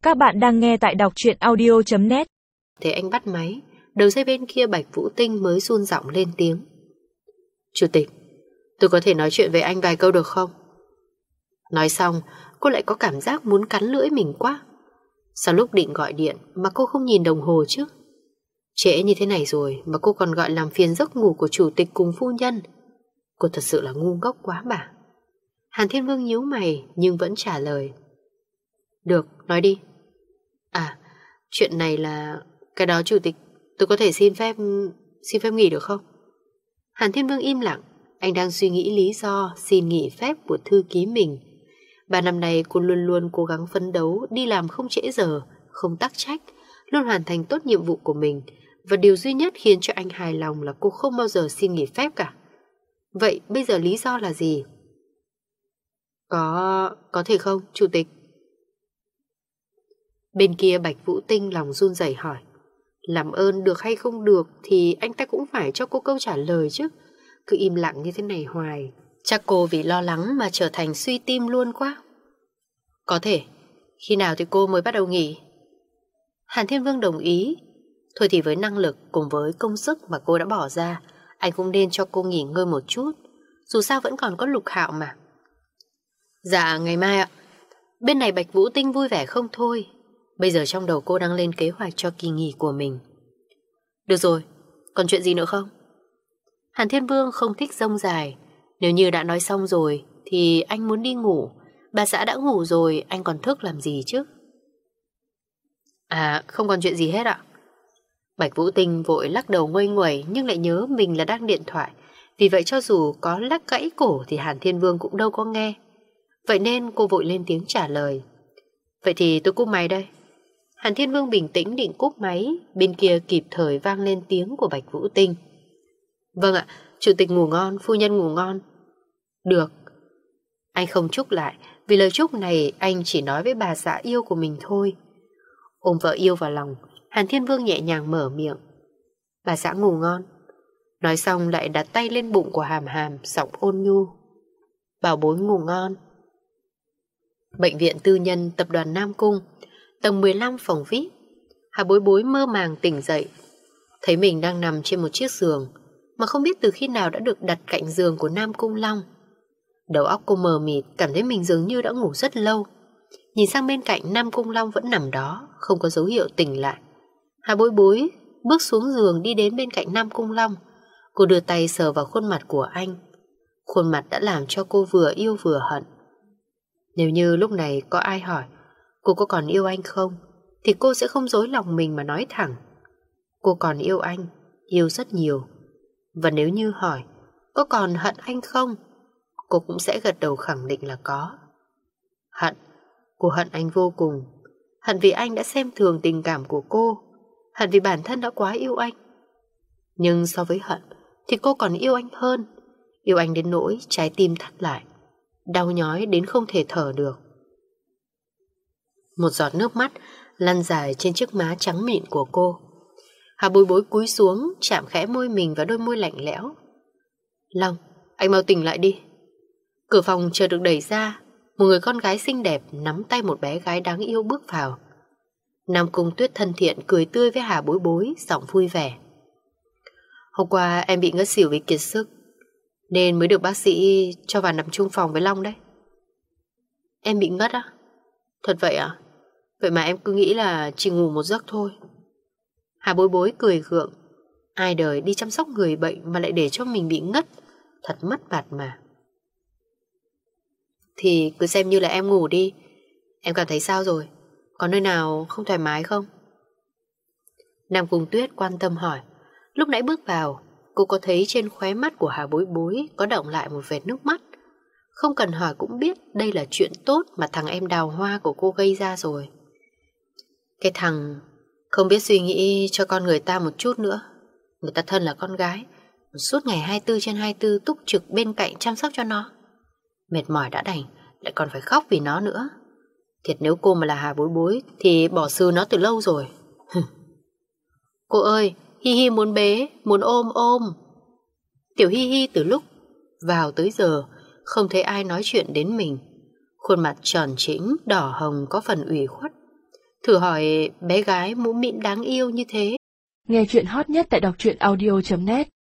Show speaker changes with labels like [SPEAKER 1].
[SPEAKER 1] Các bạn đang nghe tại đọc truyện audio.net.
[SPEAKER 2] Thế anh bắt máy, đầu dây bên kia Bạch Vũ Tinh mới run giọng lên tiếng. Chủ tịch, tôi có thể nói chuyện với anh vài câu được không? Nói xong, cô lại có cảm giác muốn cắn lưỡi mình quá. Sao lúc định gọi điện mà cô không nhìn đồng hồ chứ? Trễ như thế này rồi mà cô còn gọi làm phiền giấc ngủ của chủ tịch cùng phu nhân. Cô thật sự là ngu ngốc quá mà. Hàn Thiên Vương nhíu mày nhưng vẫn trả lời. Được, nói đi. À, chuyện này là... Cái đó chủ tịch, tôi có thể xin phép nghỉ được không? Hàn Thiên Vương im lặng. Anh đang suy nghĩ lý do xin nghỉ phép của thư ký mình. 3 năm nay cô luôn luôn cố gắng phấn đấu, đi làm không trễ giờ, không tắc trách, luôn hoàn thành tốt nhiệm vụ của mình. Và điều duy nhất khiến cho anh hài lòng là cô không bao giờ xin nghỉ phép cả. Vậy bây giờ lý do là gì? Có thể không, chủ tịch? Bên kia Bạch Vũ Tinh lòng run rẩy hỏi. Làm ơn được hay không được thì anh ta cũng phải cho cô câu trả lời chứ. Cứ im lặng như thế này hoài, chắc cô vì lo lắng mà trở thành suy tim luôn quá. Có thể. Khi nào thì cô mới bắt đầu nghỉ? Hàn Thiên Vương đồng ý. Thôi thì với năng lực cùng với công sức mà cô đã bỏ ra, anh cũng nên cho cô nghỉ ngơi một chút. Dù sao vẫn còn có Lục Hạo mà. Dạ ngày mai ạ. Bên này Bạch Vũ Tinh vui vẻ không thôi. Bây giờ trong đầu cô đang lên kế hoạch cho kỳ nghỉ của mình. Được rồi, còn chuyện gì nữa không? Hàn Thiên Vương không thích rông dài. Nếu như đã nói xong rồi thì anh muốn đi ngủ. Bà xã đã ngủ rồi, anh còn thức làm gì chứ? À, không còn chuyện gì hết ạ. Bạch Vũ Tinh vội lắc đầu nguây nguẩy nhưng lại nhớ mình là đang điện thoại. Vì vậy cho dù có lắc gãy cổ thì Hàn Thiên Vương cũng đâu có nghe. Vậy nên cô vội lên tiếng trả lời. Vậy thì tôi cúp máy đây. Hàn Thiên Vương bình tĩnh định cúp máy. Bên kia kịp thời vang lên tiếng của Bạch Vũ Tinh. Vâng ạ, chủ tịch ngủ ngon, phu nhân ngủ ngon. Được. Anh không chúc lại, vì lời chúc này anh chỉ nói với bà xã yêu của mình thôi. Ôm vợ yêu vào lòng, Hàn Thiên Vương nhẹ nhàng mở miệng. Bà xã ngủ ngon. Nói xong lại đặt tay lên bụng của Hàm Hàm, giọng ôn nhu. Bảo bối ngủ ngon. Bệnh viện tư nhân tập đoàn Nam Cung, tầng 15 phòng VIP. Hà Bối Bối mơ màng tỉnh dậy, thấy mình đang nằm trên một chiếc giường mà không biết từ khi nào đã được đặt cạnh giường của Nam Cung Long. Đầu óc cô mờ mịt, cảm thấy mình dường như đã ngủ rất lâu. Nhìn sang bên cạnh, Nam Cung Long vẫn nằm đó, không có dấu hiệu tỉnh lại. Hà Bối Bối bước xuống giường đi đến bên cạnh Nam Cung Long. Cô đưa tay sờ vào khuôn mặt của anh. Khuôn mặt đã làm cho cô vừa yêu vừa hận. Nếu như lúc này có ai hỏi cô có còn yêu anh không, thì cô sẽ không dối lòng mình mà nói thẳng. Cô còn yêu anh, yêu rất nhiều. Và nếu như hỏi có còn hận anh không, cô cũng sẽ gật đầu khẳng định là có. Hận, cô hận anh vô cùng. Hận vì anh đã xem thường tình cảm của cô. Hận vì bản thân đã quá yêu anh. Nhưng so với hận thì cô còn yêu anh hơn. Yêu anh đến nỗi trái tim thắt lại, đau nhói đến không thể thở được. Một giọt nước mắt lăn dài trên chiếc má trắng mịn của cô. Hà Bối Bối cúi xuống, chạm khẽ môi mình vào đôi môi lạnh lẽo. Long, anh mau tỉnh lại đi. Cửa phòng chợt được đẩy ra. Một người con gái xinh đẹp nắm tay một bé gái đáng yêu bước vào. Nam Cung Tuyết thân thiện cười tươi với Hà Bối Bối, giọng vui vẻ. Hôm qua em bị ngất xỉu vì kiệt sức, nên mới được bác sĩ cho vào nằm chung phòng với Long đấy. Em bị ngất á? Thật vậy à? Vậy mà em cứ nghĩ là chỉ ngủ một giấc thôi. Hà Bối Bối cười gượng. Ai đời đi chăm sóc người bệnh mà lại để cho mình bị ngất, thật mất mặt mà. Thì cứ xem như là em ngủ đi. Em cảm thấy sao rồi? Có nơi nào không thoải mái không? Nam Cung Tuyết quan tâm hỏi. Lúc nãy bước vào, cô có thấy trên khóe mắt của Hà Bối Bối có đọng lại một vệt nước mắt. Không cần hỏi cũng biết đây là chuyện tốt mà thằng em Đào Hoa của cô gây ra rồi. Cái thằng không biết suy nghĩ cho con người ta một chút nữa. Người ta thân là con gái, suốt ngày 24/24 túc trực bên cạnh chăm sóc cho nó. Mệt mỏi đã đành, lại còn phải khóc vì nó nữa. Thiệt nếu cô mà là Hà Bối Bối thì bỏ xừ nó từ lâu rồi. Cô ơi, Hi Hi muốn bế, muốn ôm ôm. Tiểu Hi Hi từ lúc vào tới giờ không thấy ai nói chuyện đến mình. Khuôn mặt tròn trĩnh, đỏ hồng có phần ủy khuất. Thử hỏi bé gái mũm mĩm đáng yêu như thế.
[SPEAKER 1] Nghe chuyện hot nhất tại đọc truyện audio.net